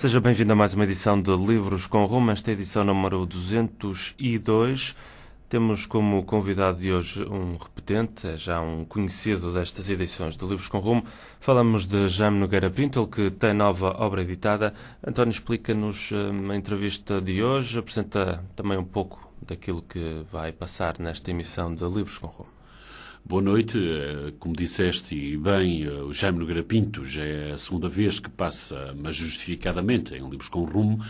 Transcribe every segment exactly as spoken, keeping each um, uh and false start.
Seja bem-vindo a mais uma edição de Livros com Rumo, esta é a edição número duzentos e dois. Temos como convidado de hoje um repetente, é já um conhecido destas edições de Livros com Rumo. Falamos de Jaime Nogueira Pinto, ele que tem nova obra editada. António, explica-nos a entrevista de hoje, apresenta também um pouco daquilo que vai passar nesta emissão de Livros com Rumo. Boa noite. Como disseste e bem, o Jaime Nogueira Pinto já é a segunda vez que passa, mas justificadamente, em Livros com Rumo,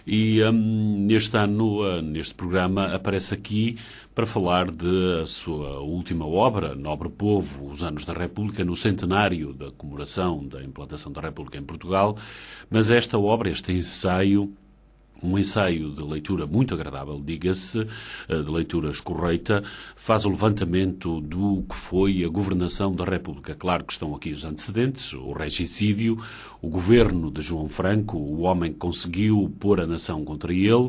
e um, neste ano, uh, neste programa, aparece aqui para falar de a sua última obra, Nobre Povo, Os Anos da República, no centenário da comemoração da implantação da República em Portugal, mas esta obra, este ensaio, um ensaio de leitura muito agradável, diga-se, de leitura escorreita, faz o levantamento do que foi a governação da República. Claro que estão aqui os antecedentes, o regicídio, o governo de João Franco, o homem que conseguiu pôr a nação contra ele,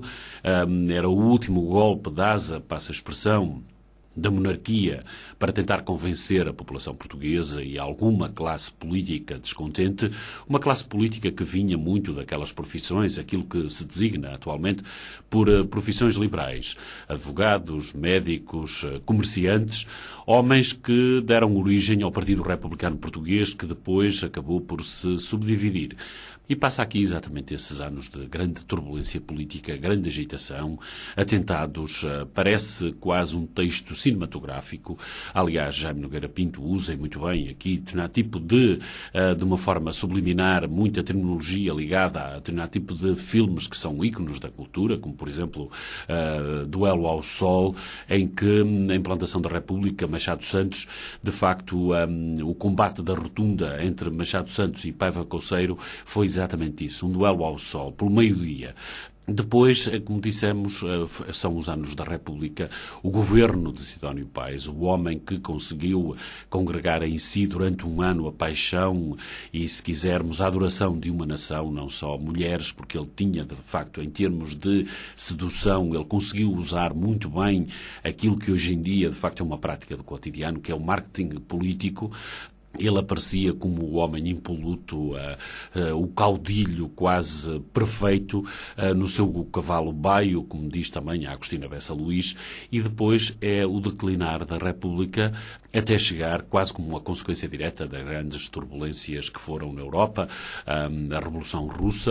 era o último golpe de asa, passa a expressão, da monarquia para tentar convencer a população portuguesa e alguma classe política descontente, uma classe política que vinha muito daquelas profissões, aquilo que se designa atualmente por profissões liberais, advogados, médicos, comerciantes, homens que deram origem ao Partido Republicano Português, que depois acabou por se subdividir. E passa aqui exatamente esses anos de grande turbulência política, grande agitação, atentados, parece quase um texto cinematográfico. Aliás, Jaime Nogueira Pinto usa muito bem aqui determinado tipo de, de uma forma subliminar, muita terminologia ligada a determinado tipo de filmes que são ícones da cultura, como por exemplo uh, Duelo ao Sol, em que na implantação da República, Machado Santos, de facto, um, o combate da rotunda entre Machado Santos e Paiva Couceiro foi exatamente isso, um duelo ao sol, pelo meio-dia. Depois, como dissemos, são os anos da República, o governo de Sidónio Pais, o homem que conseguiu congregar em si durante um ano a paixão e, se quisermos, a adoração de uma nação, não só mulheres, porque ele tinha, de facto, em termos de sedução, ele conseguiu usar muito bem aquilo que hoje em dia, de facto, é uma prática do cotidiano, que é o marketing político. Ele aparecia como o homem impoluto, uh, uh, o caudilho quase perfeito, uh, no seu cavalo baio, como diz também a Agostina Bessa Luís, e depois é o declinar da República até chegar quase como uma consequência direta das grandes turbulências que foram na Europa, um, a Revolução Russa,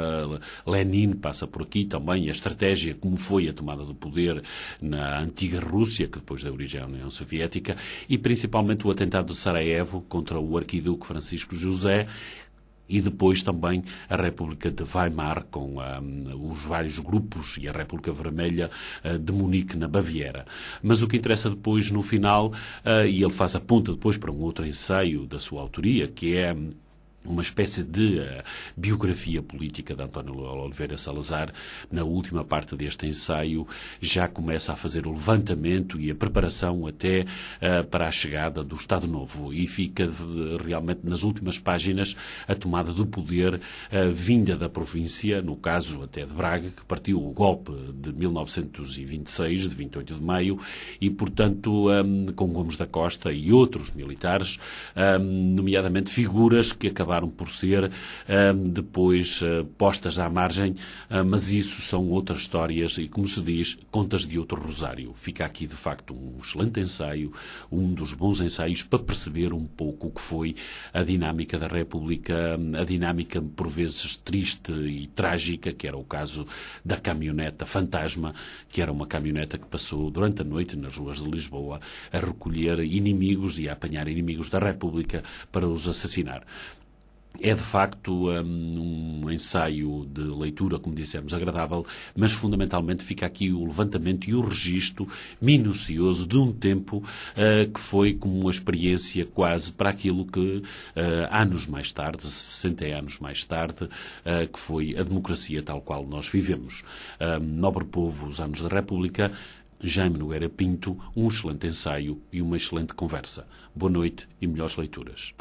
uh, Lenin passa por aqui também, a estratégia como foi a tomada do poder na antiga Rússia, que depois deu origem à União Soviética, e principalmente o atentado de Sarajevo contra o arquiduque Francisco José, e depois também a República de Weimar, com um, os vários grupos, e a República Vermelha uh, de Munique, na Baviera. Mas o que interessa depois, no final, uh, e ele faz a ponta depois para um outro ensaio da sua autoria, que é uma espécie de uh, biografia política de António Oliveira Salazar. Na última parte deste ensaio já começa a fazer o levantamento e a preparação até uh, para a chegada do Estado Novo, e fica de, realmente nas últimas páginas a tomada do poder uh, vinda da província, no caso até de Braga, que partiu o golpe de mil novecentos e vinte e seis, de vinte e oito de maio, e portanto um, com Gomes da Costa e outros militares, um, nomeadamente figuras que acabaram acabaram por ser um, depois uh, postas à margem, uh, mas isso são outras histórias e, como se diz, contas de outro rosário. Fica aqui, de facto, um excelente ensaio, um dos bons ensaios para perceber um pouco o que foi a dinâmica da República, a dinâmica, por vezes, triste e trágica, que era o caso da caminhoneta fantasma, que era uma caminhoneta que passou durante a noite nas ruas de Lisboa a recolher inimigos e a apanhar inimigos da República para os assassinar. É, de facto, um, um ensaio de leitura, como dissemos, agradável, mas fundamentalmente fica aqui o levantamento e o registro minucioso de um tempo uh, que foi como uma experiência quase para aquilo que, uh, anos mais tarde, sessenta anos mais tarde, uh, que foi a democracia tal qual nós vivemos. Uh, Nobre Povo, Os Anos da República, Jaime Nogueira Pinto, um excelente ensaio e uma excelente conversa. Boa noite e melhores leituras.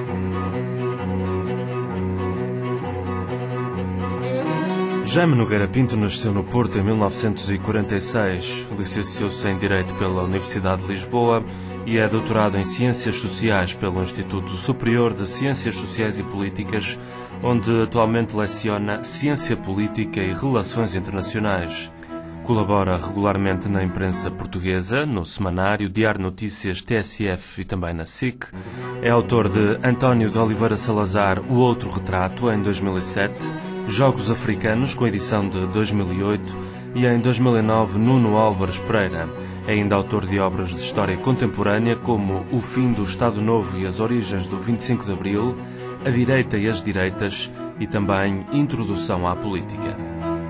Jaime Nogueira Pinto nasceu no Porto em mil novecentos e quarenta e seis, licenciou-se em Direito pela Universidade de Lisboa e é doutorado em Ciências Sociais pelo Instituto Superior de Ciências Sociais e Políticas onde atualmente leciona Ciência Política e Relações Internacionais. Colabora regularmente na imprensa portuguesa, no semanário Diário Notícias T S F e também na S I C. É autor de António de Oliveira Salazar, O Outro Retrato, em dois mil e sete, Jogos Africanos, com edição de dois mil e oito, e em dois mil e nove, Nuno Álvares Pereira. É ainda autor de obras de história contemporânea como O Fim do Estado Novo e as Origens do vinte e cinco de Abril, A Direita e as Direitas e também Introdução à Política.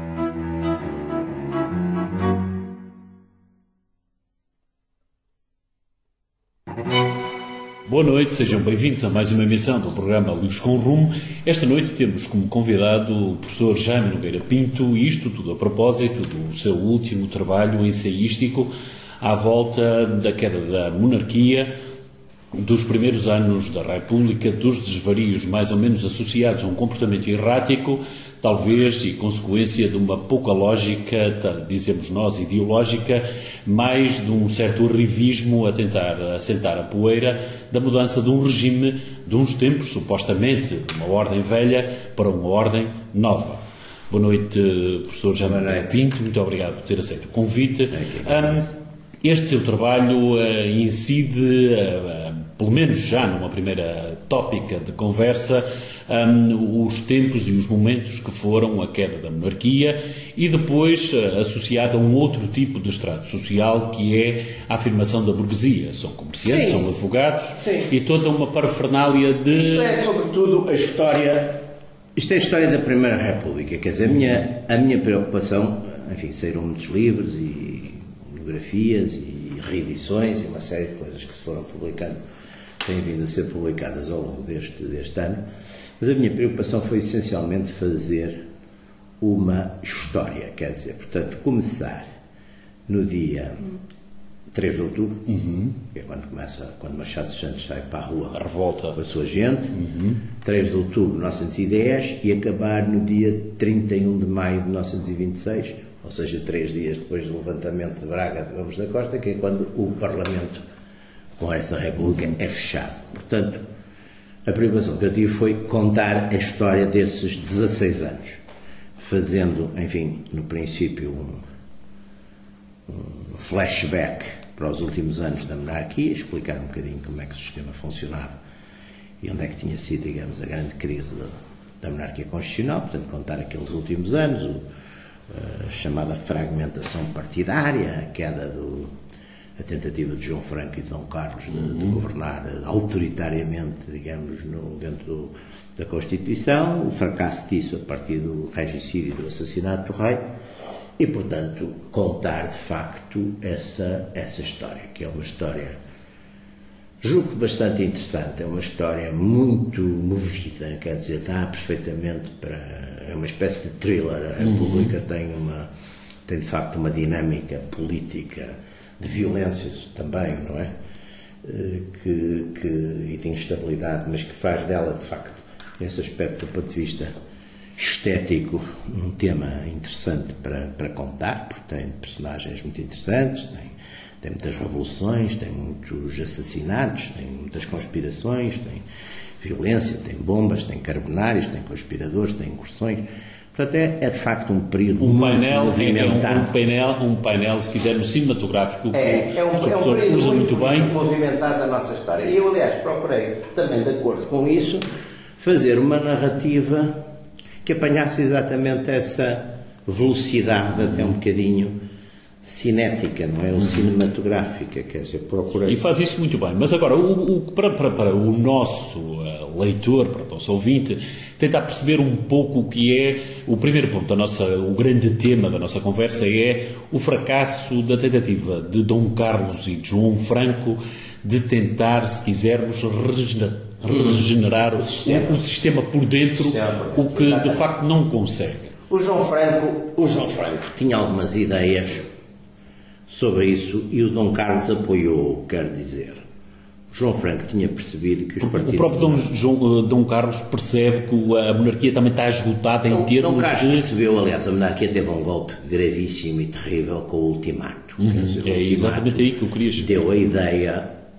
Boa noite, sejam bem-vindos a mais uma emissão do programa Livros com Rumo. Esta noite temos como convidado o professor Jaime Nogueira Pinto, e isto tudo a propósito do seu último trabalho ensaístico à volta da queda da monarquia, dos primeiros anos da República, dos desvarios mais ou menos associados a um comportamento errático, talvez e consequência de uma pouca lógica, dizemos nós, ideológica, mais de um certo arrivismo a tentar assentar a poeira da mudança de um regime, de uns tempos, supostamente, de uma ordem velha para uma ordem nova. Boa noite, professor Jaime Pinto, muito obrigado por ter aceito o convite. Um, este seu trabalho uh, incide, uh, uh, pelo menos já numa primeira tópica de conversa, um, os tempos e os momentos que foram a queda da monarquia e depois uh, associado a um outro tipo de estrato social, que é a afirmação da burguesia. São comerciantes, sim, são advogados, sim, e toda uma parafernália de... Isto é, sobretudo, a história... Isto é a história da Primeira República. Quer dizer, a minha, a minha preocupação... Enfim, saíram muitos livros e monografias e reedições e uma série de coisas que se foram publicando, têm vindo a ser publicadas ao longo deste, deste ano, mas a minha preocupação foi essencialmente fazer uma história, quer dizer, portanto, começar no dia três de outubro, uhum, que é quando começa, quando Machado de Santos sai para a rua, a revolta, com a sua gente, uhum, três de outubro de mil novecentos e dez, e acabar no dia trinta e um de maio de mil novecentos e vinte e seis, ou seja, três dias depois do levantamento de Braga de Gomes da Costa, que é quando o Parlamento, com essa República, é fechado. Portanto, a preocupação que eu tive foi contar a história desses dezasseis anos, fazendo, enfim, no princípio, um, um flashback para os últimos anos da monarquia, explicar um bocadinho como é que o sistema funcionava e onde é que tinha sido, digamos, a grande crise da, da monarquia constitucional, portanto, contar aqueles últimos anos, o a chamada fragmentação partidária, a queda do, a tentativa de João Franco e de Dom Carlos de, uhum. de governar autoritariamente, digamos, no, dentro do, da Constituição, o fracasso disso a partir do regicídio e do assassinato do rei, e, portanto, contar de facto essa, essa história, que é uma história, julgo bastante interessante, é uma história muito movida, quer dizer, dá perfeitamente para... É uma espécie de thriller. A República uhum. tem, uma, tem de facto uma dinâmica política de violência também, não é? Que, que, e de instabilidade, mas que faz dela, de facto, nesse aspecto, do ponto de vista estético, um tema interessante para, para contar, porque tem personagens muito interessantes, tem, tem muitas revoluções, tem muitos assassinatos, tem muitas conspirações, tem violência, tem bombas, tem carbonários, tem conspiradores, tem incursões. Portanto, é, é de facto um período um muito painel, movimentado. É um, um, painel, um painel, se quisermos, cinematográfico, que é, é um, o professor é um usa muito, muito bem. movimentado da nossa história. E eu, aliás, procurei, também de acordo com isso, fazer uma narrativa que apanhasse exatamente essa velocidade, até um bocadinho cinética, não é? Ou cinematográfica, quer dizer, procurei. E faz isso muito bem. Mas agora, o, o, para, para, para o nosso uh, leitor, para o nosso ouvinte, tentar perceber um pouco o que é o primeiro ponto da nossa, o grande tema da nossa conversa é o fracasso da tentativa de Dom Carlos e de João Franco de tentar, se quisermos, regenerar, regenerar o, sistema. O, o sistema por dentro, sistema por dentro, o que exatamente. De facto não consegue. O João Franco, o João Franco tinha algumas ideias sobre isso e o Dom Carlos apoiou, quer dizer. O João Franco tinha percebido que os partidos... O próprio Dom, João, Dom Carlos percebe que a monarquia também está esgotada em termos Dom Carlos de... percebeu, aliás, a monarquia teve um golpe gravíssimo e terrível com o ultimato. Uhum, dizer, o é ultimato exatamente aí que eu queria chegar. Deu a ideia,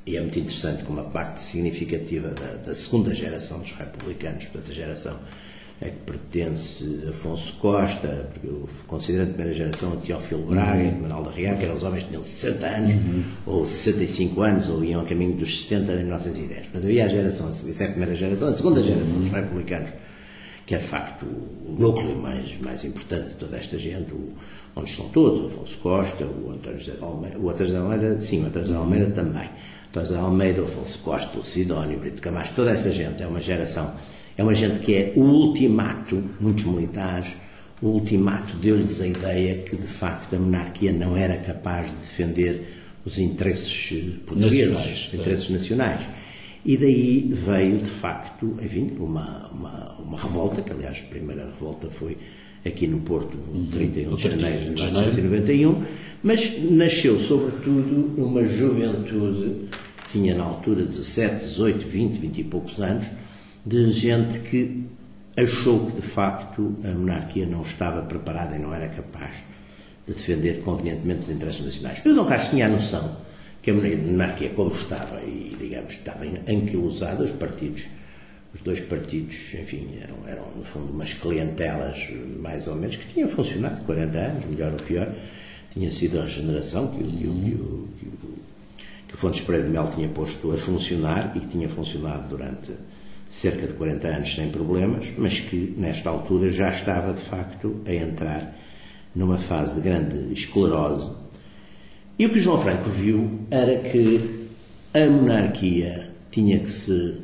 e é muito interessante que uma parte significativa da, da segunda geração dos republicanos, portanto a geração a que pertence Afonso Costa, porque eu considero a primeira geração a Teófilo Braga, uhum. Manuel da Riaca, eram os homens que tinham sessenta anos, uhum. ou sessenta e cinco anos, ou iam a caminho dos setenta em mil novecentos e dez. Mas havia a geração, essa é a primeira geração, a segunda geração uhum. dos republicanos, que é de facto o núcleo mais, mais importante de toda esta gente, o, onde estão todos, o Afonso Costa, o António José de Almeida, o António José de Almeida, sim, o António José de Almeida também, António José de Almeida, o Afonso Costa, o Sidónio, o Brito Camacho, toda essa gente é uma geração. É uma gente que é o ultimato, muitos militares, o ultimato deu-lhes a ideia que, de facto, a monarquia não era capaz de defender os interesses portugueses, os interesses nacionais. E daí veio, de facto, enfim, uma, uma, uma revolta, que, aliás, a primeira revolta foi aqui no Porto, no trinta e um de janeiro de mil novecentos e noventa e um, mas nasceu, sobretudo, uma juventude que tinha, na altura, dezassete, dezoito, vinte, vinte e poucos anos, de gente que achou que, de facto, a monarquia não estava preparada e não era capaz de defender convenientemente os interesses nacionais. O Dom Carlos tinha a noção que a monarquia, como estava, e, digamos, estava anquilosada, os partidos, os dois partidos, enfim, eram, eram, no fundo, umas clientelas, mais ou menos, que tinham funcionado quarenta anos, melhor ou pior, tinha sido a regeneração que o, que o, que o, que o, que o Fontes Pereira de Melo tinha posto a funcionar e que tinha funcionado durante cerca de quarenta anos sem problemas, mas que nesta altura já estava de facto a entrar numa fase de grande esclerose. E o que João Franco viu era que a monarquia tinha que se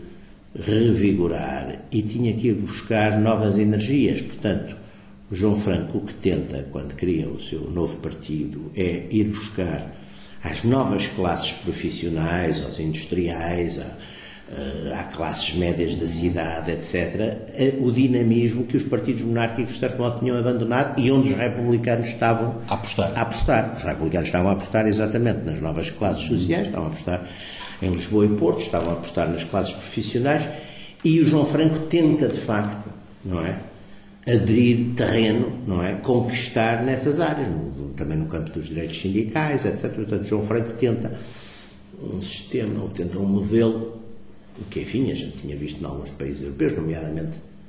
revigorar e tinha que ir buscar novas energias. Portanto, o João Franco o que tenta, quando cria o seu novo partido, é ir buscar às novas classes profissionais, aos industriais, a há classes médias da cidade, etcétera, o dinamismo que os partidos monárquicos, de certo modo, tinham abandonado e onde os republicanos estavam a apostar. a apostar. Os republicanos estavam a apostar exatamente nas novas classes sociais, estavam a apostar em Lisboa e Porto, estavam a apostar nas classes profissionais e o João Franco tenta, de facto, não é, abrir terreno, não é, conquistar nessas áreas, no, também no campo dos direitos sindicais, etcétera. Portanto, João Franco tenta um sistema, ou tenta um modelo que, enfim, a gente tinha visto em alguns países europeus, nomeadamente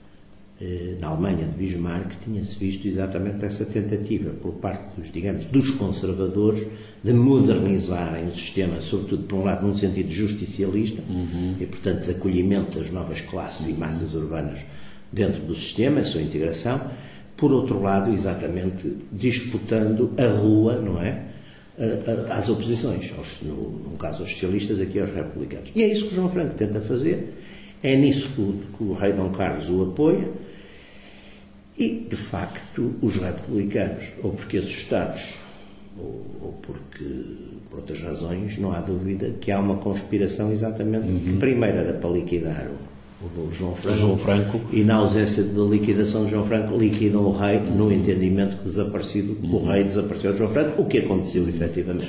eh, na Alemanha de Bismarck, tinha-se visto exatamente essa tentativa por parte dos, digamos, dos conservadores de modernizarem o sistema, sobretudo, por um lado, num sentido justicialista, uhum. e, portanto, de acolhimento das novas classes e massas urbanas dentro do sistema, a sua integração, por outro lado, exatamente, disputando a rua, não é? Às oposições, aos, no, no caso aos socialistas, aqui aos republicanos. E é isso que o João Franco tenta fazer, é nisso que o, que o rei Dom Carlos o apoia, e, de facto, os republicanos, ou porque assustados, ou, ou porque, por outras razões, não há dúvida que há uma conspiração exatamente, uhum. que primeiro era para liquidar o O João Franco, João Franco, e na ausência da liquidação de João Franco liquidam o rei, no entendimento que desaparecido o rei desapareceu de João Franco, o que aconteceu efetivamente.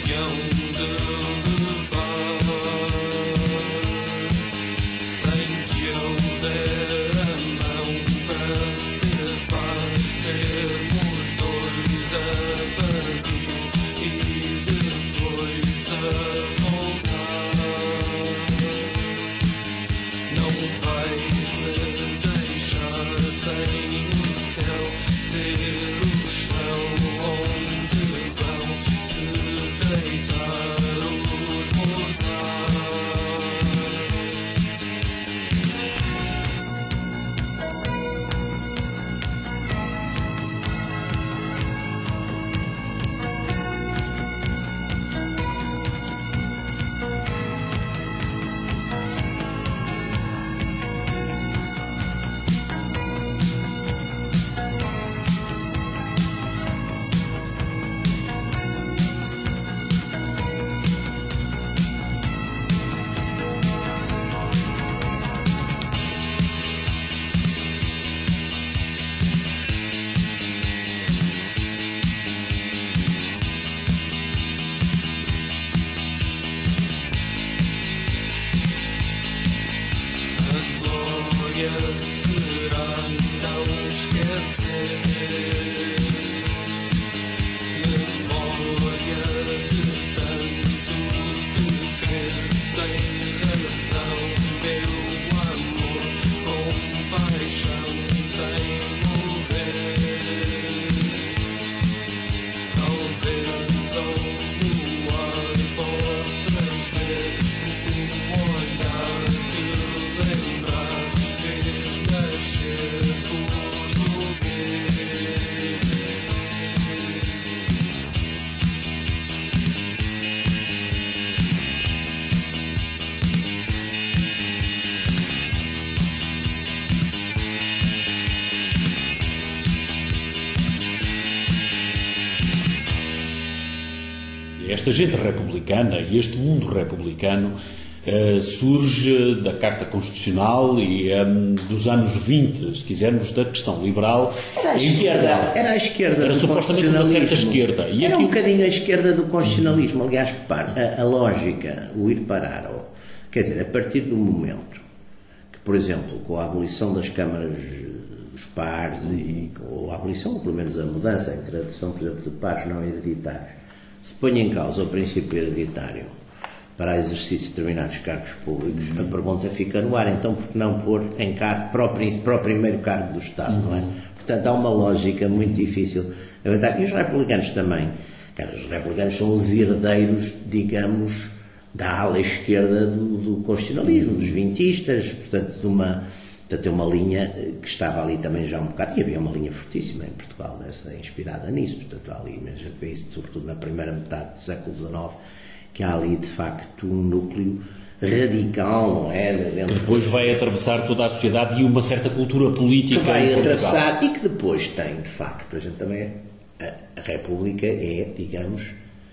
Esta gente republicana e este mundo republicano uh, surge da Carta Constitucional e um, dos anos vinte, se quisermos, da questão liberal. Era a esquerda, era a esquerda era do supostamente uma certa esquerda. E era aqui... um bocadinho a esquerda do constitucionalismo. Aliás, repare, a, a lógica, o ir parar, ou, quer dizer, a partir do momento que, por exemplo, com a abolição das câmaras dos pares, e, ou a abolição, ou pelo menos a mudança, a introdução, por exemplo, de pares não hereditários, se põe em causa o princípio hereditário para exercício de determinados cargos públicos, uhum. a pergunta fica no ar, então por que não pôr em cargo para o, para o primeiro cargo do Estado, uhum. não é? Portanto, há uma lógica muito difícil. E os republicanos também. Cara, os republicanos são os herdeiros, digamos, da ala esquerda do, do constitucionalismo, uhum. dos vintistas, portanto, de uma... Portanto, é uma linha que estava ali também já um bocado, e havia uma linha fortíssima em Portugal, dessa, inspirada nisso. Portanto, há ali, a gente vê isso sobretudo na primeira metade do século dezenove, que há ali, de facto, um núcleo radical, não é? Que depois vai atravessar toda a sociedade e uma certa cultura política. Que vai atravessar e que depois tem, de facto, a gente também, a, a República é, digamos,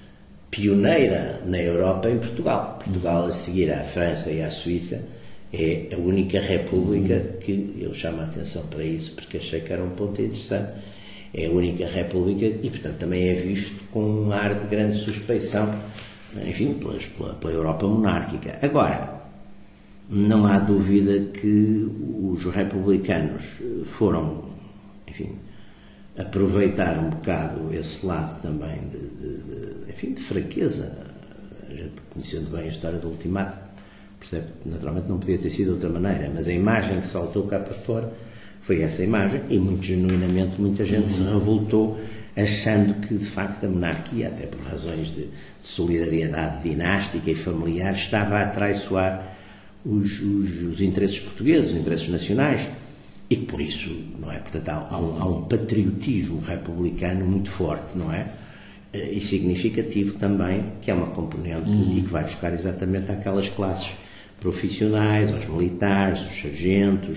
pioneira na Europa em Portugal. Portugal, a seguir à França e à Suíça, é a única república que, eu chamo a atenção para isso porque achei que era um ponto interessante, é a única república e, portanto, também é visto com um ar de grande suspeição, enfim, pela, pela Europa monárquica. Agora, não há dúvida que os republicanos foram, enfim, aproveitar um bocado esse lado também de, de, de, enfim, de fraqueza, a gente conhecendo bem a história do ultimato, percebe? Naturalmente não podia ter sido de outra maneira, mas a imagem que saltou cá para fora foi essa imagem e muito genuinamente muita gente se revoltou achando que de facto a monarquia, até por razões de, de solidariedade dinástica e familiar, estava a atraiçoar os, os, os interesses portugueses, os interesses nacionais e que por isso, não é? Portanto há, há, um, há um patriotismo republicano muito forte, não é? E significativo também, que é uma componente uhum. e que vai buscar exatamente aquelas classes profissionais, aos militares, os sargentos,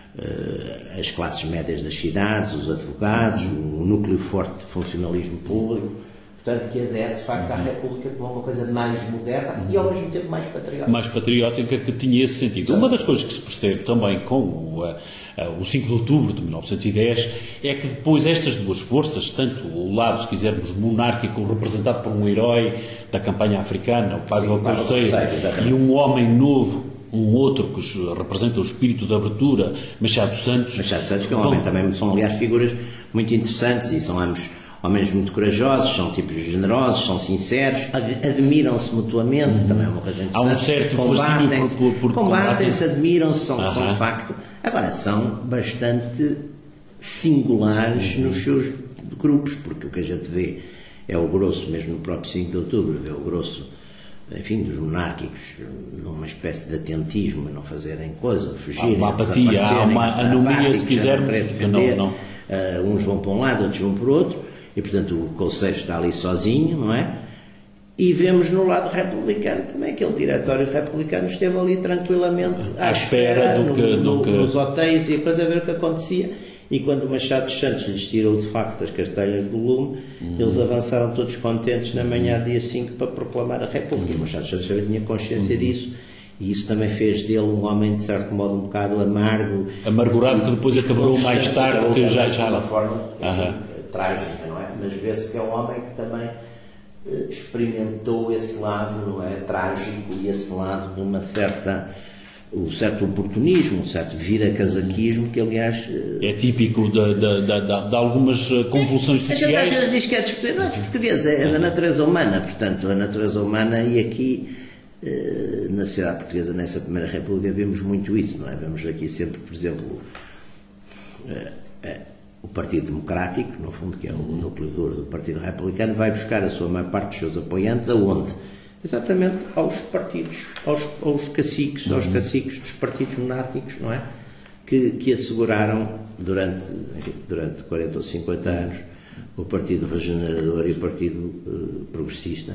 uh, as classes médias das cidades, os advogados, o núcleo forte de funcionalismo público. portanto, que adere, de facto, à República como uma coisa mais moderna e, ao mesmo tempo, mais patriótica. Mais patriótica, que tinha esse sentido. Uma das coisas que se percebe também com o, uh, o cinco de outubro de mil novecentos e dez é que depois estas duas forças, tanto o lado, se quisermos, monárquico, representado por um herói da campanha africana, o Paiva Conceiro, e um homem novo, um outro que representa o espírito de abertura, Machado Santos. Machado Santos, que é um homem também, são aliás figuras muito interessantes e são ambos homens muito corajosos, são tipos generosos, são sinceros, admiram-se mutuamente, uhum. também é uma coisa interessante. Há um certo fascínio por, por, por combatem-se, admiram-se, são, uhum. são de facto, agora são bastante singulares uhum. nos seus grupos, porque o que a gente vê é o grosso, mesmo no próprio cinco de outubro, é o grosso, enfim, dos monárquicos, numa espécie de atentismo, não fazerem coisa, fugirem, há uma apatia, há uma anomia, se quisermos, defender, não, não. Uh, uns vão para um lado, outros vão para o outro, e portanto o Conselho está ali sozinho, não é? E vemos no lado republicano também, aquele diretório republicano esteve ali tranquilamente à, à espera, espera do que, no, do que... nos hotéis e a coisa a ver o que acontecia. E quando o Machado dos Santos lhes tirou de facto as castanhas do lume, uhum. eles avançaram todos contentes na manhã dia cinco para proclamar a República. Uhum. E o Machado dos Santos também tinha consciência uhum. disso, e isso também fez dele um homem de certo modo um bocado amargo. Amargurado, que depois acabou mais tarde, que já já de uma forma uhum. trágica, não é? Mas vê-se que é um homem que também uh, experimentou esse lado, não é, trágico, e esse lado de uma certa um certo oportunismo, um certo vira-casaquismo que, aliás... É típico de, de, de, de, de algumas convulsões sociais. A gente às vezes diz que é desportuguês, não é desportuguês, é da natureza humana, portanto, a natureza humana, e aqui, na sociedade portuguesa, nessa Primeira República, vemos muito isso, não é? Vemos aqui sempre, por exemplo, o Partido Democrático, no fundo, que é o núcleo duro do Partido Republicano, vai buscar a sua maior parte dos seus apoiantes aonde? Exatamente aos partidos, aos, aos caciques, aos caciques dos partidos monárquicos, não é? Que, que asseguraram durante, enfim, durante quarenta ou cinquenta anos o Partido Regenerador e o Partido uh, Progressista.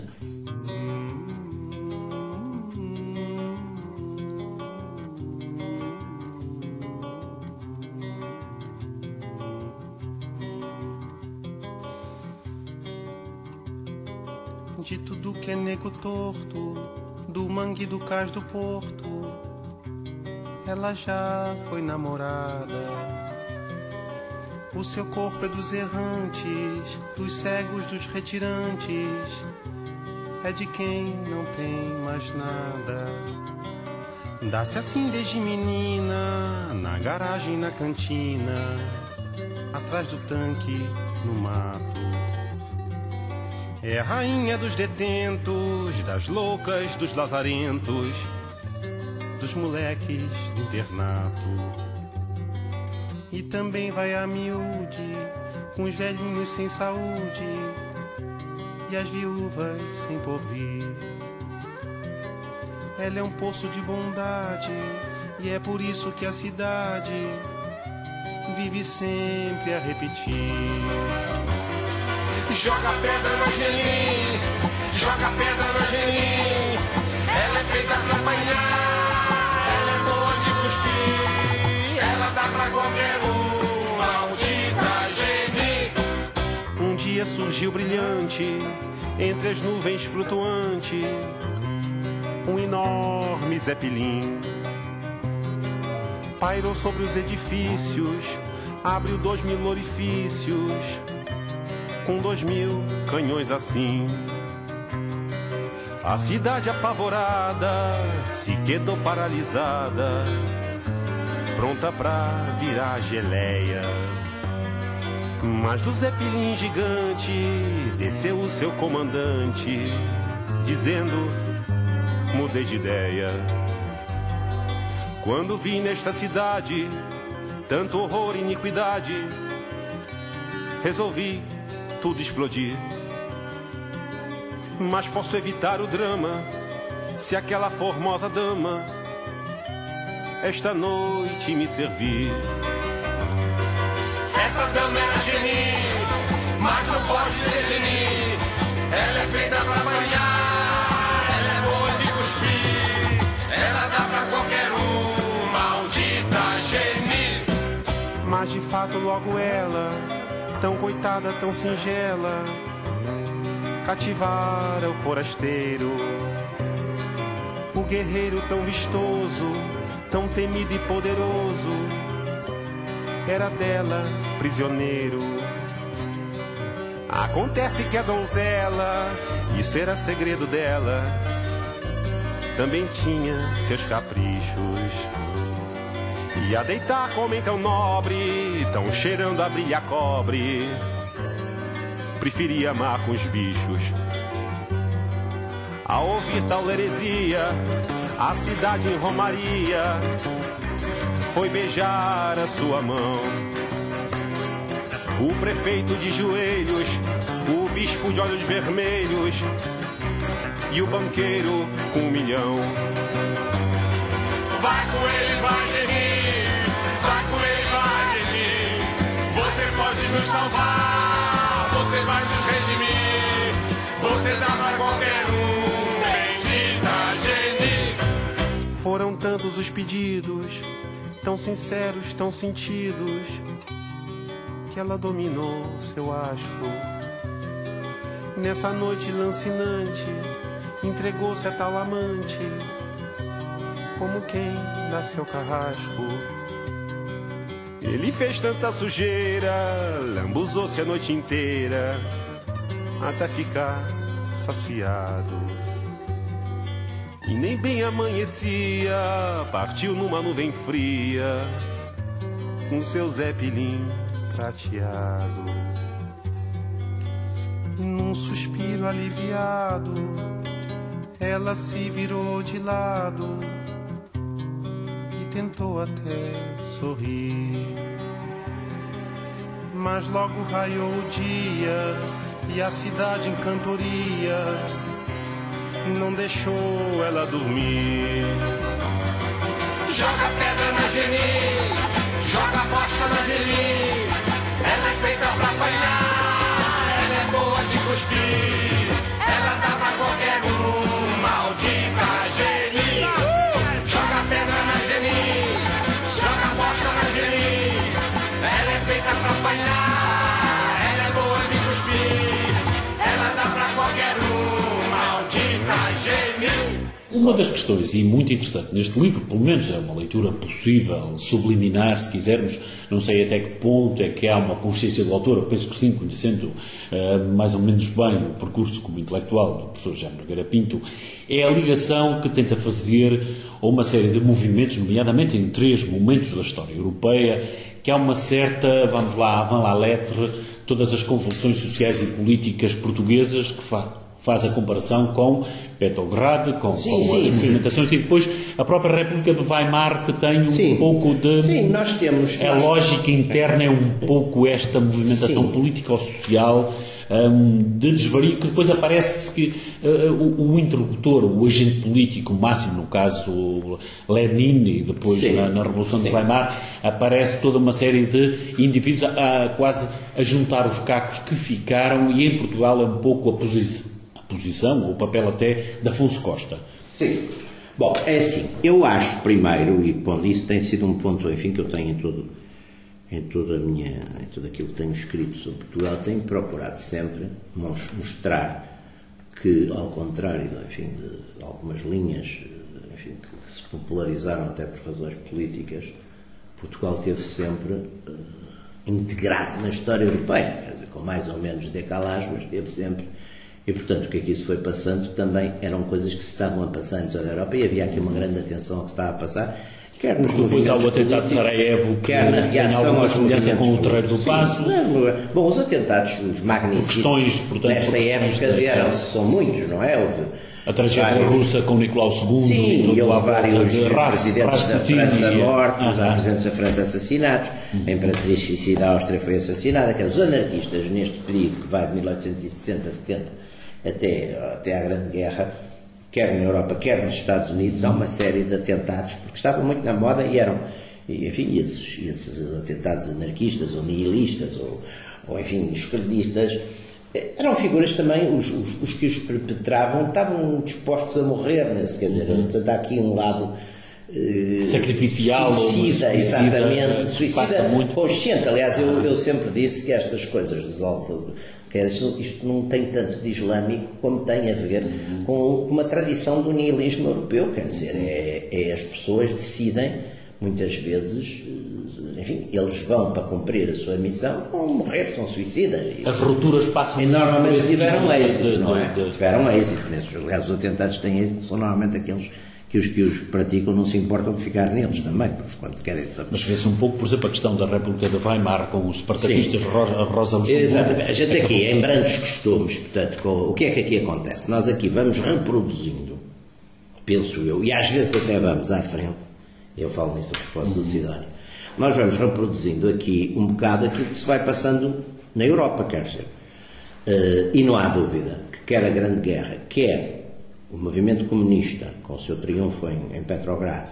De tudo que é nego torto, do mangue do cais do porto, ela já foi namorada. O seu corpo é dos errantes, dos cegos, dos retirantes, é de quem não tem mais nada. Dá-se assim desde menina, na garagem, na cantina, atrás do tanque, no mato. É a rainha dos detentos, das loucas, dos lazarentos, dos moleques de internato. E também vai a miúde, com os velhinhos sem saúde e as viúvas sem porvir. Ela é um poço de bondade e é por isso que a cidade vive sempre a repetir. Joga pedra na Angelim, joga pedra na Angelim. Ela é feita pra apanhar, ela é boa de cuspir. Ela dá pra qualquer um, maldita Geni. Um dia surgiu brilhante, entre as nuvens flutuante, um enorme zeppelin. Pairou sobre os edifícios, abriu dois mil orifícios, com dois mil canhões assim. A cidade apavorada se quedou paralisada, pronta pra virar geleia. Mas do Zeppelin gigante desceu o seu comandante, dizendo: mudei de ideia. Quando vi nesta cidade tanto horror e iniquidade, resolvi tudo explodir. Mas posso evitar o drama se aquela formosa dama esta noite me servir. Essa dama era Geni, mas não pode ser Geni. Ela é feita pra banhar, ela é boa de cuspir. Ela dá pra qualquer um, maldita Geni. Mas de fato logo ela, tão coitada, tão singela, cativara o forasteiro. O guerreiro tão vistoso, tão temido e poderoso, era dela prisioneiro. Acontece que a donzela, isso era segredo dela, também tinha seus caprichos. Ia deitar com homem tão nobre, tão cheirando a brilha cobre, preferia amar com os bichos. Ao ouvir tal heresia, a cidade em romaria foi beijar a sua mão. O prefeito de joelhos, o bispo de olhos vermelhos e o banqueiro com um milhão. Vai com ele, vai gerir, vai com ele, vai gerir. Você pode nos salvar, você vai nos redimir. Você dá pra qualquer um, bendita Geni. Foram tantos os pedidos, tão sinceros, tão sentidos, que ela dominou seu asco. Nessa noite lancinante, entregou-se a tal amante, como quem nasceu carrasco. Ele fez tanta sujeira, lambuzou-se a noite inteira, até ficar saciado. E nem bem amanhecia, partiu numa nuvem fria, com seu zeppelin prateado. Num suspiro aliviado, ela se virou de lado e tentou até sorrir. Mas logo raiou o dia e a cidade em cantoria não deixou ela dormir. Joga pedra na Geni, joga bosta na Geni. Ela é feita pra apanhar, ela é boa de cuspir. Ela dá pra qualquer um, maldita Geni. Joga pedra na Geni, joga bosta na Geni. Ela é feita pra apanhar, ela é boa de cuspir. Ela dá pra qualquer um, maldita Geni. Uma das questões, e muito interessante neste livro, pelo menos é uma leitura possível, subliminar, se quisermos, não sei até que ponto é que há uma consciência do autor, eu penso que sim, conhecendo uh, mais ou menos bem o percurso como intelectual do professor Jaime Nogueira Pinto, é a ligação que tenta fazer a uma série de movimentos, nomeadamente em três momentos da história europeia, que há uma certa, vamos lá, avant la lettre, todas as convulsões sociais e políticas portuguesas que fazem. Faz a comparação com Petrograd, com, sim, com sim, as movimentações sim. E depois a própria República de Weimar, que tem um sim. pouco de... Sim, nós temos... A nós... lógica interna é um pouco esta movimentação político-social um, de desvario, que depois aparece que uh, o, o interlocutor, o agente político máximo, no caso Lenin, e depois na, na Revolução sim. de Weimar, aparece toda uma série de indivíduos a, a quase a juntar os cacos que ficaram, e em Portugal é um pouco a posição. posição, ou o papel até de Afonso Costa. Sim. Bom, é assim, eu acho primeiro, e bom, isso tem sido um ponto, enfim, que eu tenho em todo, em toda a minha, em tudo aquilo que tenho escrito sobre Portugal, tenho procurado sempre mostrar que, ao contrário, enfim, de algumas linhas, enfim, que, que se popularizaram até por razões políticas, Portugal teve sempre uh, integrado na história europeia, quer dizer, com mais ou menos decalagem, mas teve sempre. E, portanto, o que é que isso foi passando também eram coisas que se estavam a passar em toda a Europa, e havia aqui uma grande atenção ao que estava a passar, quer nos depois há o atentado de Sarajevo, que quer na reação às semelhança com o Treiro do Paço. Bom, os atentados, os magníficos, questões, portanto, nesta época vieram, são muitos, não é? Houve a tragédia vários... russa com Nicolau segundo. Sim, e houve vários presidentes da França e... mortos, ah, há presidentes da França assassinados, a Imperatriz Cícida da Áustria foi assassinada, que os anarquistas, neste período que vai de mil oitocentos e sessenta a setenta até, até à Grande Guerra, quer na Europa, quer nos Estados Unidos, há uma série de atentados, porque estavam muito na moda e eram, enfim, esses, esses atentados anarquistas ou nihilistas, ou, ou enfim, esquerdistas, eram figuras também, os, os, os que os perpetravam estavam dispostos a morrer, nesse, quer dizer, portanto há aqui um lado sacrificial suicida, ou suicida, exatamente, suicida muito. consciente. Aliás, eu, eu sempre disse que estas coisas dos alto, que isto, isto não tem tanto de islâmico como tem a ver uhum. com uma tradição do nihilismo europeu, quer dizer, é, é as pessoas decidem muitas vezes, enfim, eles vão para cumprir a sua missão, vão morrer, são suicidas. As rupturas passam e normalmente tiveram êxito, de, não é? De, de... Tiveram êxito. Aliás, os atentados têm êxito, são normalmente aqueles que os que os praticam não se importam de ficar neles também, pois quando querem saber. Mas vê-se um pouco, por exemplo, a questão da República de Weimar com os spartaquistas, Rosa, Rosa Luxemburgo. Exatamente. A gente aqui, em brandos costumes, portanto, com, o que é que aqui acontece? Nós aqui vamos reproduzindo, penso eu, e às vezes até vamos à frente, eu falo nisso a propósito do Sidónio, nós vamos reproduzindo aqui um bocado aquilo que se vai passando na Europa, quer dizer. Uh, e não há dúvida que quer a Grande Guerra, quer o movimento comunista, com o seu triunfo em, em Petrogrado,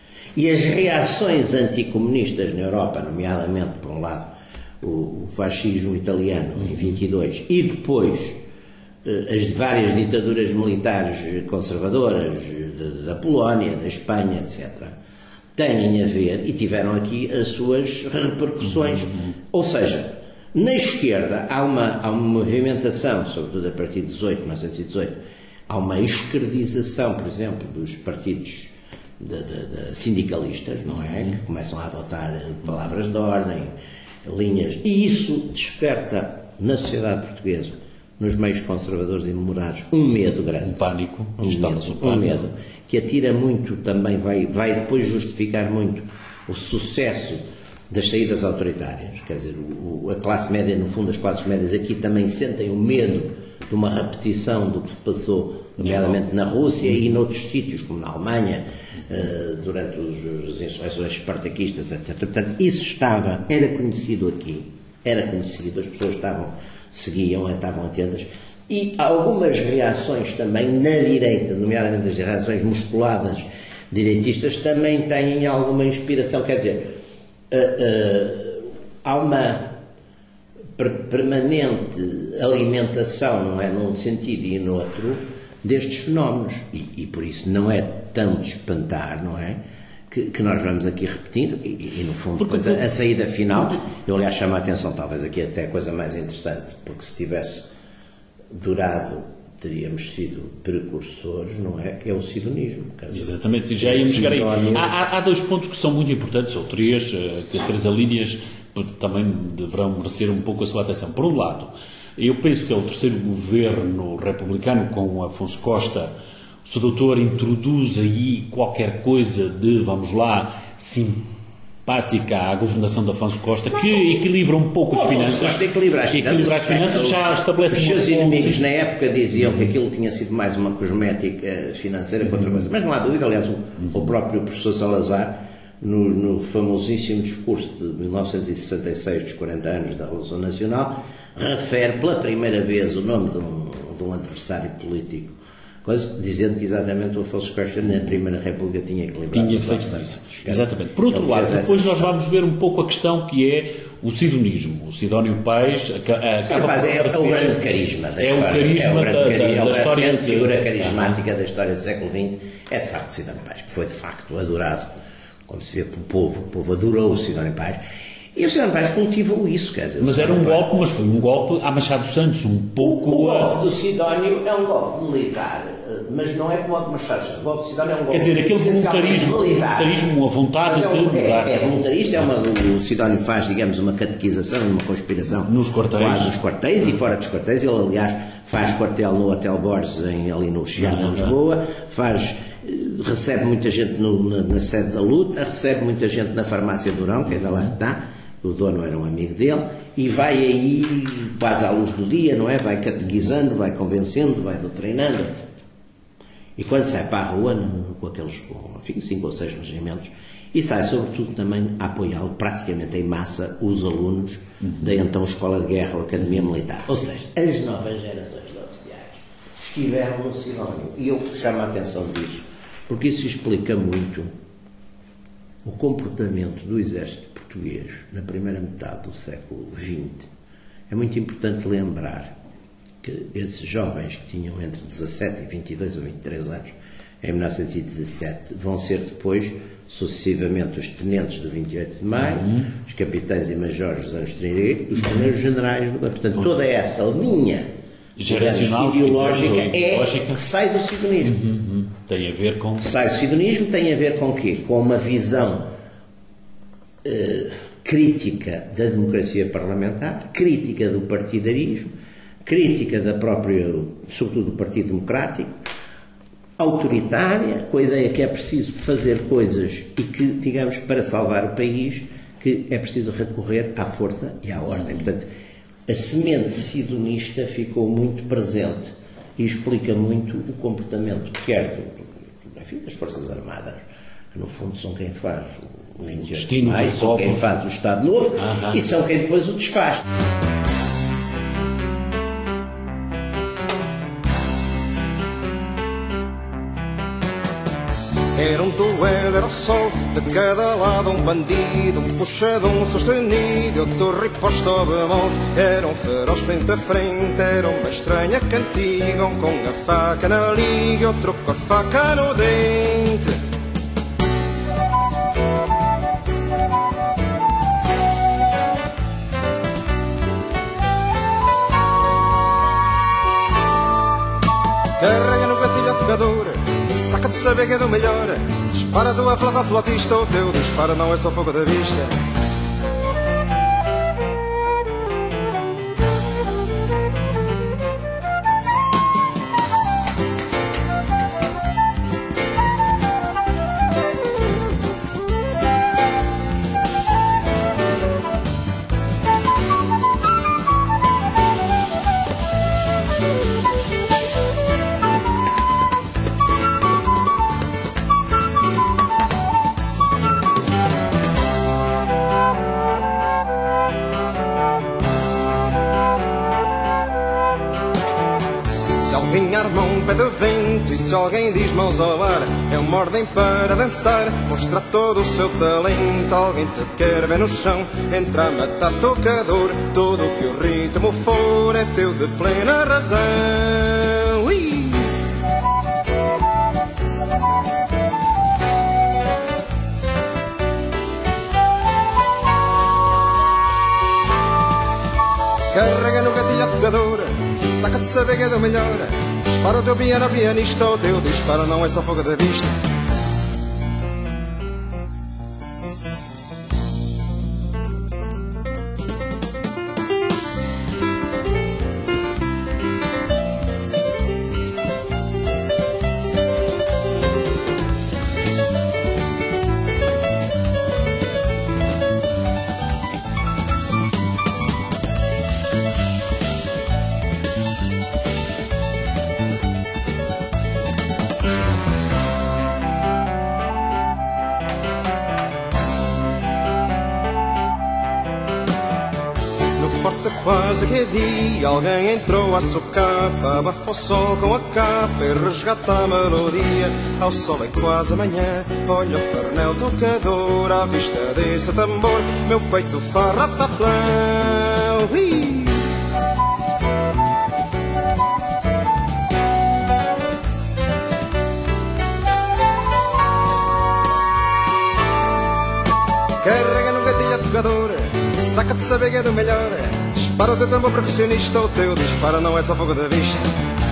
e as reações anticomunistas na Europa, nomeadamente, por um lado, o, o fascismo italiano em vinte e dois, e depois eh, as várias ditaduras militares conservadoras de, da Polónia, da Espanha, etcétera, têm a ver e tiveram aqui as suas repercussões. Ou seja, na esquerda há uma, há uma movimentação, sobretudo a partir de dezoito, mil novecentos e dezoito, há uma esquerdização, por exemplo, dos partidos de, de, de sindicalistas, não é? Que começam a adotar palavras de ordem, linhas, e isso desperta na sociedade portuguesa, nos meios conservadores e memorados, um medo grande. Um pânico. Um medo, um medo que atira muito também, vai, vai depois justificar muito o sucesso das saídas autoritárias. Quer dizer, o, a classe média, no fundo, as classes médias aqui também sentem o medo de uma repetição do que se passou, nomeadamente na Rússia e noutros sítios, como na Alemanha, uh, durante os, as insurreições espartaquistas, etcétera. Portanto, isso estava, era conhecido aqui, era conhecido, as pessoas estavam, seguiam, estavam atentas, e algumas reações também na direita, nomeadamente as reações musculadas direitistas, também têm alguma inspiração, quer dizer, uh, uh, há uma permanente alimentação, não é, num sentido e no outro, destes fenómenos, e, e por isso não é tão de espantar, não é, que, que nós vamos aqui repetindo, e, e no fundo depois a, a saída final, eu aliás chamo a atenção, talvez aqui até a coisa mais interessante, porque se tivesse durado teríamos sido precursores, não é? É o sidonismo. Exatamente, e já íamos chegar aí. Há, há dois pontos que são muito importantes, ou três, que três linhas também deverão merecer um pouco a sua atenção. Por um lado, eu penso que é o terceiro governo republicano com Afonso Costa. O seu doutor introduz aí qualquer coisa de, vamos lá, simpática à governação de Afonso Costa, que equilibra um pouco as finanças. Costa equilibra as finanças. Equilibra as finanças, já estabelece os seus inimigos na época diziam que aquilo tinha sido mais uma cosmética financeira que outra coisa. Mas não há dúvida, aliás, o, o próprio professor Salazar, no, no famosíssimo discurso de mil novecentos e sessenta e seis, dos quarenta anos da Revolução Nacional, refere pela primeira vez o nome de um, de um adversário político, coisa, dizendo que exatamente o Afonso Costa na Primeira República tinha equilibrado. Tinha feito isso. Exatamente. Por outro lado, depois nós vamos ver um pouco a questão que é o sidonismo. O Sidónio Pais acaba por é, é o grande carisma da é história. O carisma é o grande da, carisma da, da, da história. A grande figura carismática da história do século vinte é de facto Sidónio Pais, que foi de facto adorado, quando se vê pelo povo. O povo adorou o Sidónio Pais. E o Sidónio Pais cultivou isso, quer dizer... Mas era um golpe, mas foi um golpe a Machado Santos, um pouco... O, o golpe do Sidónio é um golpe militar, mas não é como o de Machado Santos. O golpe do Sidónio é um golpe... Quer dizer, aquele voluntarismo, voluntarismo, a vontade é um, de mudar. É, é voluntarista, é uma, o Sidónio faz, digamos, uma catequização, uma conspiração... Nos quartéis. Quase nos quartéis e fora dos quartéis. Ele, aliás, faz quartel no Hotel Borges, em, ali no Chiado, em Lisboa, faz... recebe muita gente no, na, na sede da luta, recebe muita gente na farmácia Durão, que ainda lá está, o dono era um amigo dele, e vai aí quase à luz do dia, não é? Vai catequizando, vai convencendo, vai doutrinando, etcétera. E quando sai para a rua, no, com aqueles enfim, cinco ou seis regimentos, e sai sobretudo também a apoiá-lo praticamente em massa os alunos uhum. da então Escola de Guerra ou Academia Militar. Ou seja, as novas gerações de oficiais estiveram no Sidónio. E eu chamo a atenção disso, porque isso explica muito o comportamento do exército português na primeira metade do século vinte. É muito importante lembrar que esses jovens que tinham entre dezassete e vinte e dois ou vinte e três anos em mil novecentos e dezassete, vão ser depois, sucessivamente, os tenentes do vinte e oito de maio, uhum. os capitães e majores dos anos trinta, os primeiros generais do... Portanto, toda essa linha geracional, ideológica é que sai do sidonismo. Uhum, uhum. Tem a ver com... Sai do sidonismo, tem a ver com o quê? Com uma visão uh, crítica da democracia parlamentar, crítica do partidarismo, crítica da própria, sobretudo do Partido Democrático, autoritária, com a ideia que é preciso fazer coisas e que, digamos, para salvar o país, que é preciso recorrer à força e à ordem. Portanto, a semente sidonista ficou muito presente e explica muito o comportamento, quer do, enfim, das Forças Armadas, que no fundo são quem faz o vinte e oito de maio, são quem faz o Estado Novo ah, e são quem depois o desfaz. Era um duelo, era o sol, de cada lado um bandido, um puxadão sustenido, outro riposto ao bemol. Era um feroz frente a frente, era uma estranha cantiga, um com a faca na liga, outro com a faca no dente. Carrega no gatilho atocador, saca de saber que é do melhor. Dispara do aflado flotista, o teu disparo não é só fogo da vista. Pé de vento, e se alguém diz mãos ao ar, é uma ordem para dançar, mostrar todo o seu talento. Alguém te quer ver no chão, entra a matar tocador, tudo o que o ritmo for é teu de plena razão. Ui! Carrega no gatilho a tocador, saca de saber que é do melhor. Dispara o teu piano, pianista, o teu disparo não é só fogo da vista. Quase que é dia, alguém entrou à socapa, abafou o sol com a capa e resgata a melodia. Ao sol é quase amanhã, olha o farnel tocador, à vista desse tambor, meu peito farra taplão. Ui! Carrega no gatilho a tocador, saca de saber que é do melhor. Para o teu tambor percussionista, o teu disparo não é só fogo da vista.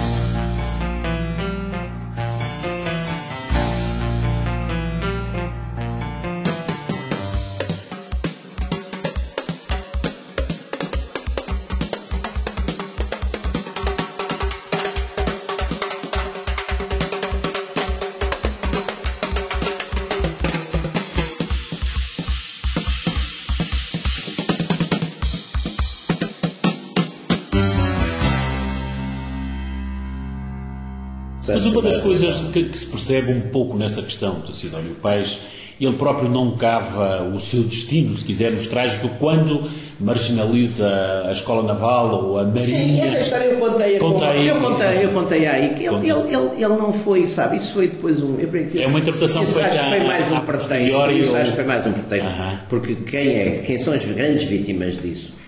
Mas uma das coisas que, que se percebe um pouco nessa questão do Sidónio Pais, ele próprio não cava o seu destino, se quisermos, trágico, quando marginaliza a Escola Naval ou a Marinha. Sim, essa história eu contei. contei eu contei, eu contei aí que ele, ele, ele, ele não foi, sabe, isso foi depois um... Eu, eu, é uma interpretação isso feita acho que foi mais um pretexto. Isso ou... acho que foi mais um pretexto. Uh-huh. Porque quem, é, quem são as grandes vítimas disso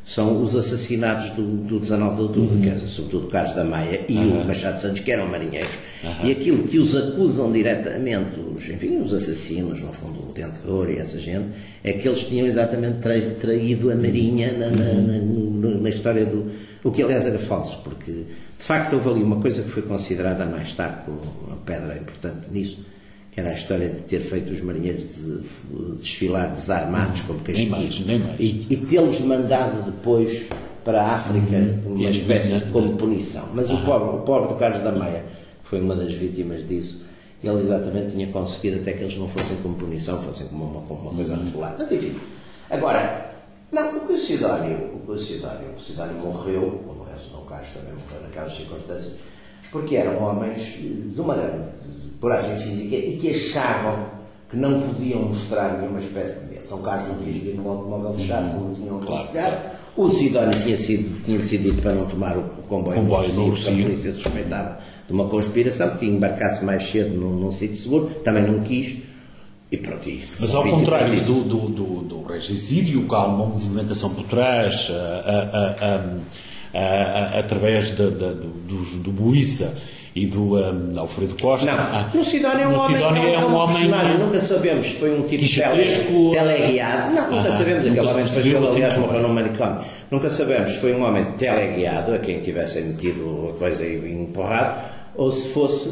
são os assassinados do, do dezanove de outubro, uhum. que é, sobretudo o Carlos da Maia e uhum. o Machado Santos, que eram marinheiros, uhum. e aquilo que os acusam diretamente, os, enfim, os assassinos, no fundo, o Tentador e essa gente, é que eles tinham exatamente tra traído a Marinha na, na, na, na, na história do... O que, aliás, era falso, porque, de facto, houve ali uma coisa que foi considerada mais tarde como uma pedra importante nisso, que era a história de ter feito os marinheiros desfilar desarmados como castigo e, e tê-los mandado depois para a África uhum. uma espécie de, como punição. Mas uhum. o, pobre, o pobre do Carlos da Maia, que foi uma das vítimas disso, ele exatamente tinha conseguido até que eles não fossem como punição, fossem como uma, como uma coisa regular. Mas enfim, agora, não, o que o Sidónio, o que o Sidónio, o Sidónio morreu, como o resto do Carlos também morreu naquelas circunstâncias, porque eram homens de uma grande coragem física e que achavam que não podiam mostrar nenhuma espécie de medo. São Carlos não quis vir num automóvel fechado, como tinham aconselhado. O Sidónio tinha sido, tinha sido dito para não tomar o comboio, comboio no Rossio, a polícia suspeitava de uma conspiração, que embarcasse mais cedo num, num sítio seguro, também não quis. E pronto, e mas ao contrário do, do, do, do regicídio, que há uma movimentação por trás, a, a, a, a, a, através de, de, do, do Buissa e do um, Alfredo Costa. Não, ah, no Sidónio é um homem, Sidónio é um, um homem personagem, nunca sabemos se foi um tipo tele, teleguiado. Não, nunca ah, sabemos, aquele homem depois ele, aliás, morreu num manicômio. Nunca sabemos se foi um homem teleguiado, a quem tivessem metido a coisa e empurrado, ou se fosse,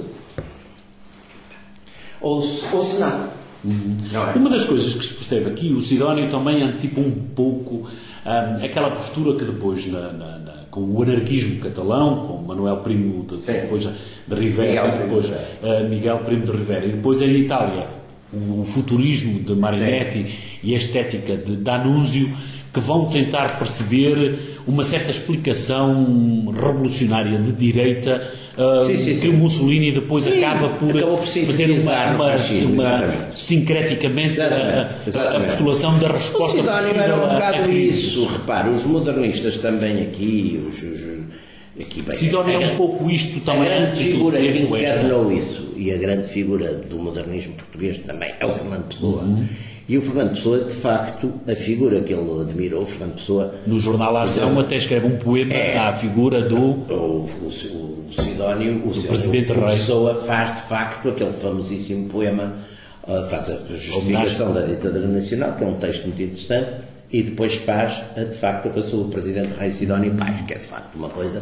ou se, ou se não. Uhum. Não é? Uma das coisas que se percebe aqui, o Sidónio também antecipa um pouco um, aquela postura que depois, na, na, na, com o anarquismo catalão, com Manuel Primo de, depois de Rivera, Miguel, depois uh, Miguel Primo de Rivera, e depois em Itália o, o futurismo de Marinetti Sim. e a estética de D'Annunzio, que vão tentar perceber uma certa explicação revolucionária de direita uh, sim, sim, que sim. Mussolini depois sim, acaba por, por fazer uma, uma, uma sincreticamente exatamente, exatamente. A, a postulação da resposta. O Sidónio era um bocado isso, repare, os modernistas também aqui, os, os aqui bem, Sidónio é um pouco isto também. A grande figura que encarnou isso, e a grande figura do modernismo português também é o Fernando Pessoa. Uhum. E o Fernando Pessoa, de facto, a figura que ele admirou, o Fernando Pessoa... No jornal Ação até escreve um poema é, à figura do... O, o, o Sidónio, o, do presidente o, o Pessoa faz, de facto, aquele famosíssimo poema, uh, faz a justificação da ditadura nacional, que é um texto muito interessante, e depois faz, de facto, que eu sou o presidente Rei Sidónio Paz, que é, de facto, uma coisa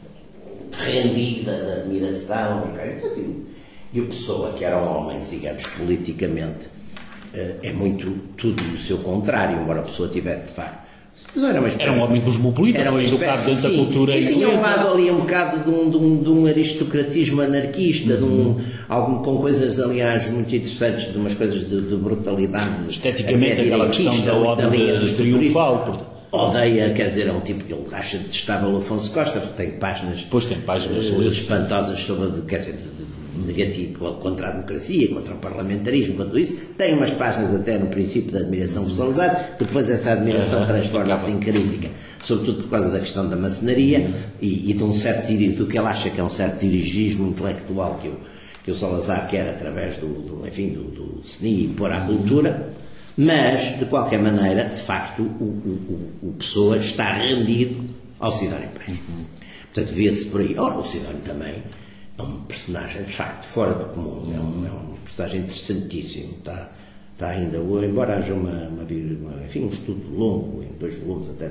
rendida de admiração. E o Pessoa, que era um homem, digamos, politicamente... é muito tudo o seu contrário, embora a pessoa tivesse de facto. Era, uma espécie, era um homem cosmopolita, foi educado dentro da cultura inglesa. E tinha um lado ali um bocado de um, de um, de um aristocratismo anarquista, uhum. de um, algum, com coisas, aliás, muito interessantes, de umas coisas de, de brutalidade. Esteticamente, aquela questão da ordem triunfal. Odeia, quer dizer, é um tipo que ele acha detestável o Afonso Costa, tem páginas, pois tem páginas uh, espantosas sobre, quer dizer, negativo contra a democracia, contra o parlamentarismo, contra isso. Tem umas páginas até no princípio da admiração por Salazar, depois essa admiração transforma-se em crítica, sobretudo por causa da questão da maçonaria e, e de um certo do que ele acha que é um certo dirigismo intelectual que o, que o Salazar quer através do, do enfim, do, do C N I e pôr à cultura, mas, de qualquer maneira, de facto, o, o, o, o Pessoa está rendido ao Sidónio Paz. Portanto, vê-se por aí. Ora, o Sidónio também é um personagem, de facto, fora do comum. É um, é um personagem interessantíssimo. Está, está ainda, embora haja uma, uma, uma, enfim, um estudo longo, em dois volumes, até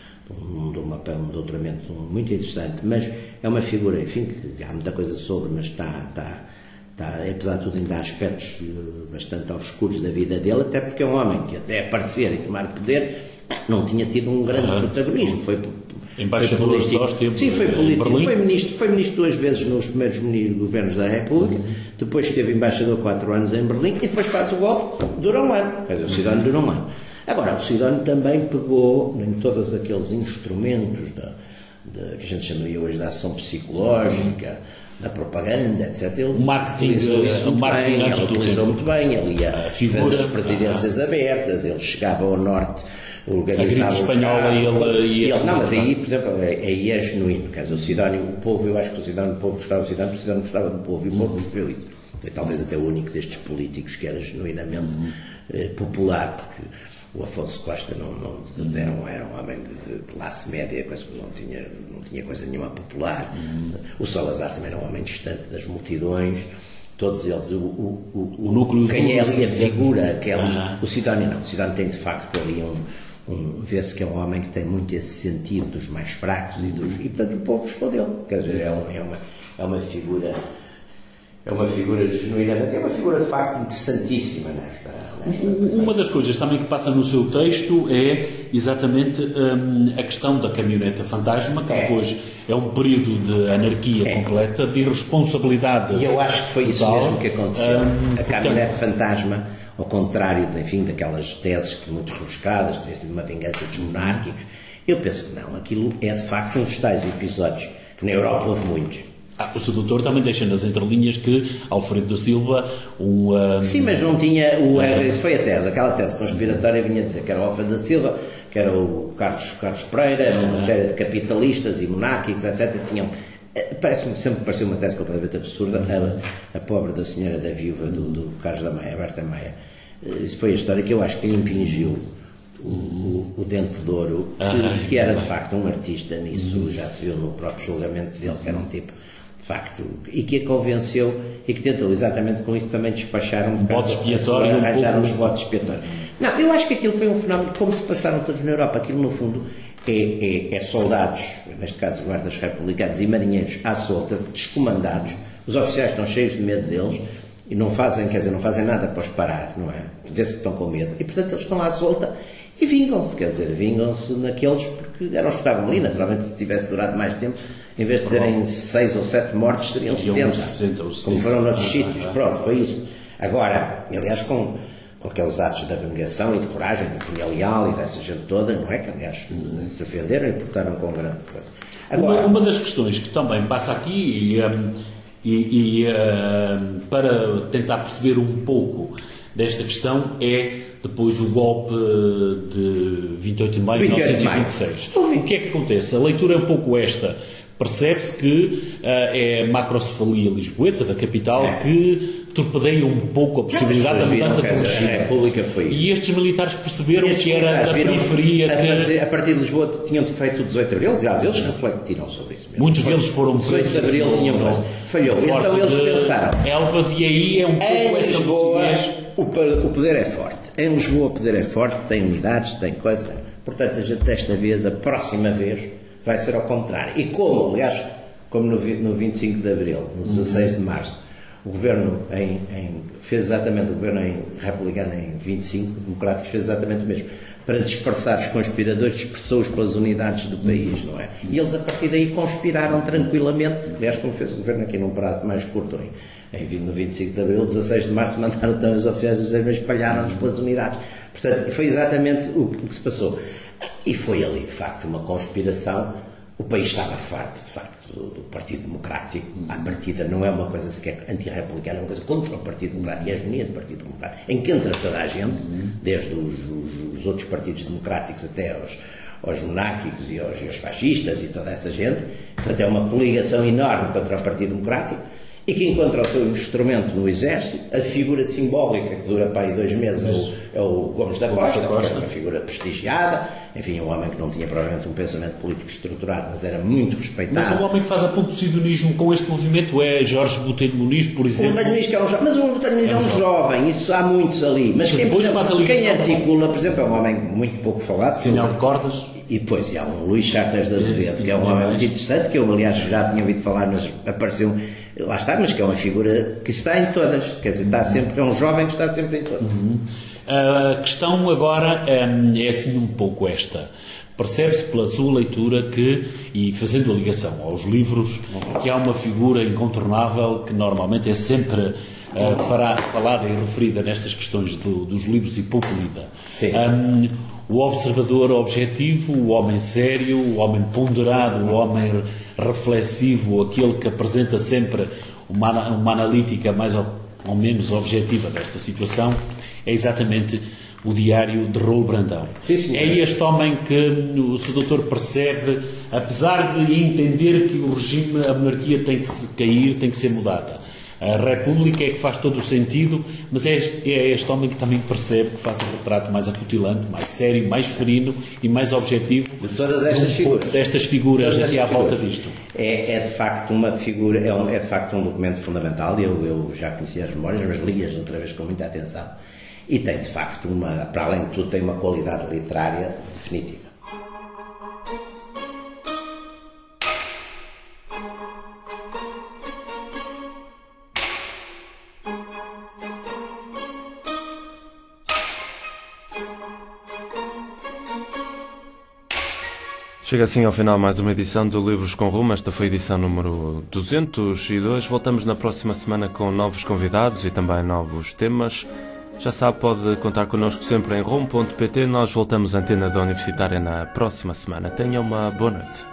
num, num, um doutoramento muito interessante, mas é uma figura, enfim, que há muita coisa sobre, mas está, está, está apesar de tudo, ainda há aspectos bastante obscuros da vida dele, até porque é um homem que, até aparecer e tomar poder, não tinha tido um grande uhum. protagonismo. Foi embaixador só tempos. Sim, foi político. Foi ministro, foi ministro duas vezes nos primeiros governos da República, uhum. depois esteve embaixador quatro anos em Berlim e depois faz o golpe, dura um ano. Quer dizer, o Sidónio dura um ano. Agora, o Sidónio também pegou em todos aqueles instrumentos da, da, que a gente chamaria hoje da ação psicológica, da propaganda, etcétera. Ele o marketing, utilizou isso muito marketing bem, ele utilizou muito bem, ele ia, a fez as presidências ah. abertas, ele chegava ao norte, organizava a gripe espanhola e ele, e ele... Não, mas aí, por exemplo, aí é genuíno. Quer dizer, o Sidónio, o povo, eu acho que o Sidónio, o povo gostava do Sidónio, porque o Sidónio gostava do povo, e o povo percebeu isso. foi talvez até o único destes políticos que era genuinamente uhum. eh, popular, porque o Afonso Costa não, não, era, um, era um homem de, de classe média, coisa que não tinha, não tinha coisa nenhuma popular. Uhum. O Salazar também era um homem distante das multidões. Todos eles, o, o, o, o núcleo quem é ali a figura, aquele, ah. o Sidónio não, o Sidónio tem de facto ali um, um vê-se que é um homem que tem muito esse sentido dos mais fracos e dos, e portanto o povo respondeu, quer dizer, é, um, é, uma, é uma figura, é uma figura genuinamente, é uma figura de facto interessantíssima nesta, nesta... Uma das coisas também que passa no seu texto é exatamente hum, a questão da caminhoneta fantasma, que é. depois é um período de anarquia é. completa, de irresponsabilidade. E eu acho que foi isso total. mesmo que aconteceu. Hum, a caminhonete portanto... fantasma, ao contrário, enfim, daquelas teses que muito rebuscadas, que tinha sido uma vingança dos monárquicos, eu penso que não. Aquilo é de facto um dos tais episódios que na Europa houve muitos. Ah, o seu doutor também deixa nas entrelinhas que Alfredo da Silva um, um... Sim, mas não tinha o, uh, isso foi a tese, aquela tese conspiratória vinha dizer que era o Alfredo da Silva, que era o Carlos, Carlos Pereira, uh, uma série de capitalistas e monárquicos, etcétera, tinham, parece-me, sempre pareceu uma tese completamente absurda. uh, a, a pobre da senhora da viúva do, do Carlos da Maia, Berta Maia, uh, isso foi a história que eu acho que lhe impingiu o, o, o Dente de Ouro, que, que era de facto um artista nisso, já se viu no próprio julgamento dele, que era um tipo de facto, e que a convenceu e que tentou exatamente com isso também despachar um, um bocado, expiatório, arranjar um uns votos expiatórios. Não, eu acho que aquilo foi um fenómeno, como se passaram todos na Europa, aquilo no fundo é, é, é soldados, neste caso guardas republicanos e marinheiros à solta, descomandados, os oficiais estão cheios de medo deles e não fazem, quer dizer, não fazem nada para os parar, não é? Vê-se que estão com medo e portanto eles estão à solta e vingam-se, quer dizer, vingam-se naqueles porque eram os que estavam ali, naturalmente se tivesse durado mais tempo, em vez de serem seis ou sete mortes, seriam setenta, como foram noutros sítios. Pronto, foi isso. Agora, aliás, com, com aqueles atos de abnegação e de coragem, do Cunha Leal e dessa gente toda, não é? Que, aliás, se defenderam e portaram com grande coisa. Agora, uma, uma das questões que também passa aqui, e, um, e, e um, para tentar perceber um pouco desta questão, é depois o golpe de vinte e oito de maio de mil novecentos e vinte e seis. O que é que acontece? A leitura é um pouco esta. Percebe-se que uh, é a macrocefalia lisboeta, da capital, é. que torpedeia um pouco a possibilidade da mudança de regime. A República foi isso. E estes militares perceberam estes que era a periferia a, que... fazer, a partir de Lisboa tinham feito o dezoito de Abril, aliás, eles refletiram sobre isso mesmo. Muitos deles foram presos. dezoito de Abril tinham coisa. Falhou. Então eles pensaram... Elvas, e aí é um pouco em essa Lisboa, o, o poder é forte. Em Lisboa o poder é forte, tem unidades, tem coisa. Tem. Portanto, a gente desta vez, a próxima vez... vai ser ao contrário. E como, aliás, como no, no vinte e cinco de Abril, no dezasseis de Março, o governo em, em, fez exatamente, o governo em, republicano em vinte e cinco, democrático, fez exatamente o mesmo. Para dispersar os conspiradores, dispersou-os pelas unidades do país, não é? E eles, a partir daí, conspiraram tranquilamente. Aliás, como fez o governo aqui num prazo mais curto, em, em, no vinte e cinco de Abril, dezasseis de Março, mandaram também os oficiais do exército, espalharam-nos pelas unidades. Portanto, foi exatamente o, o que se passou. E foi ali, de facto, uma conspiração. O país estava farto, de facto, do, do Partido Democrático. À partida não é uma coisa sequer antirrepublicana, é uma coisa contra o Partido Democrático. E a hegemonia do Partido Democrático, em que entra toda a gente, desde os, os, os outros partidos democráticos até aos, aos monárquicos e aos, e aos fascistas e toda essa gente. Portanto, é uma coligação enorme contra o Partido Democrático. E que encontra o seu instrumento no Exército, a figura simbólica que dura para aí dois meses é o, é o Gomes da Costa, que era uma figura prestigiada, enfim, um homem que não tinha provavelmente um pensamento político estruturado, mas era muito respeitado. Mas o homem que faz a ponto do sidonismo com este movimento é Jorge Botelho Muniz, por exemplo. O Botelho Muniz, que é um jovem, mas o Botelho Muniz é, é um, um jovem, isso há muitos ali, mas quem, depois faz a quem articula, por exemplo, é um homem muito pouco falado. Sinal de cordas. E depois há um Luís Chartas de Azevedo, que é um homem muito interessante, que eu aliás já tinha ouvido falar, mas apareceu, lá está, mas que é uma figura que está em todas, quer dizer, está sempre, é um jovem que está sempre em todas. Uhum. A questão agora é, é assim um pouco esta. Percebe-se pela sua leitura que, e fazendo a ligação aos livros, que há uma figura incontornável que normalmente é sempre uh, fará, falada e referida nestas questões do, dos livros e pouco lida. Um, o observador objetivo, o homem sério, o homem ponderado, o homem reflexivo, aquele que apresenta sempre uma, uma analítica mais ou, ou menos objetiva desta situação, é exatamente o diário de Raul Brandão. Sim, sim, é este homem que o seu doutor percebe, apesar de entender que o regime, a monarquia tem que se cair, tem que ser mudada. A República é que faz todo o sentido, mas é este, é este homem que também percebe que faz um retrato mais acutilante, mais sério, mais ferino e mais objetivo de todas estas de um, figuras. Destas figuras todas aqui à figuras. volta disto. É, é de facto uma figura, é, um, é de facto um documento fundamental. Eu, eu já conhecia as memórias, mas li-as outra vez com muita atenção. E tem de facto uma, para além de tudo, tem uma qualidade literária definitiva. Chega assim ao final mais uma edição do Livros com Rumo. Esta foi a edição número duzentos e dois. Voltamos na próxima semana com novos convidados e também novos temas. Já sabe, pode contar connosco sempre em rumo ponto pt. Nós voltamos à antena da Universitária na próxima semana. Tenha uma boa noite.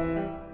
Música